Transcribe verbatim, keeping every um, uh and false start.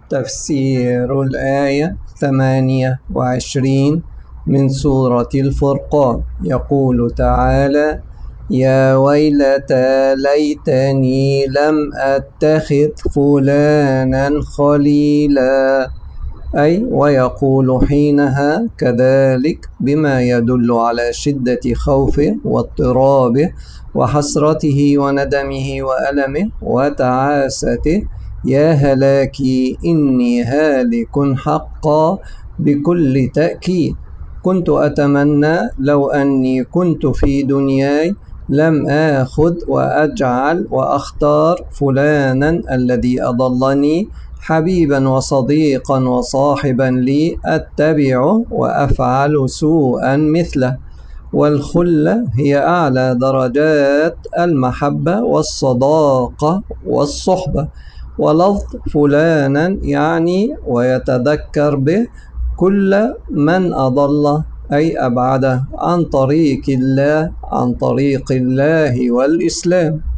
تفسير الآية ثمانية وعشرين من سورة الفرقان. يقول تعالى: يا ويلتى ليتني لم أتخذ فلانا خليلا، أي ويقول حينها كذلك بما يدل على شدة خوفه واضطرابه وحسرته وندمه وألمه وتعاسته: يا هلاكي إني هالك حقا بكل تأكيد. كنت أتمنى لو أني كنت في دنياي لم آخذ وأجعل وأختار فلانا الذي أضلني حبيبا وصديقا وصاحبا لي أتبعه وأفعل سوءا مثله. والخلة هي أعلى درجات المحبة والصداقة والصحبة. ولفظ فلانا يعني ويتذكر به كل من أضله، أي أبعده عن طريق الله عن طريق الله والإسلام.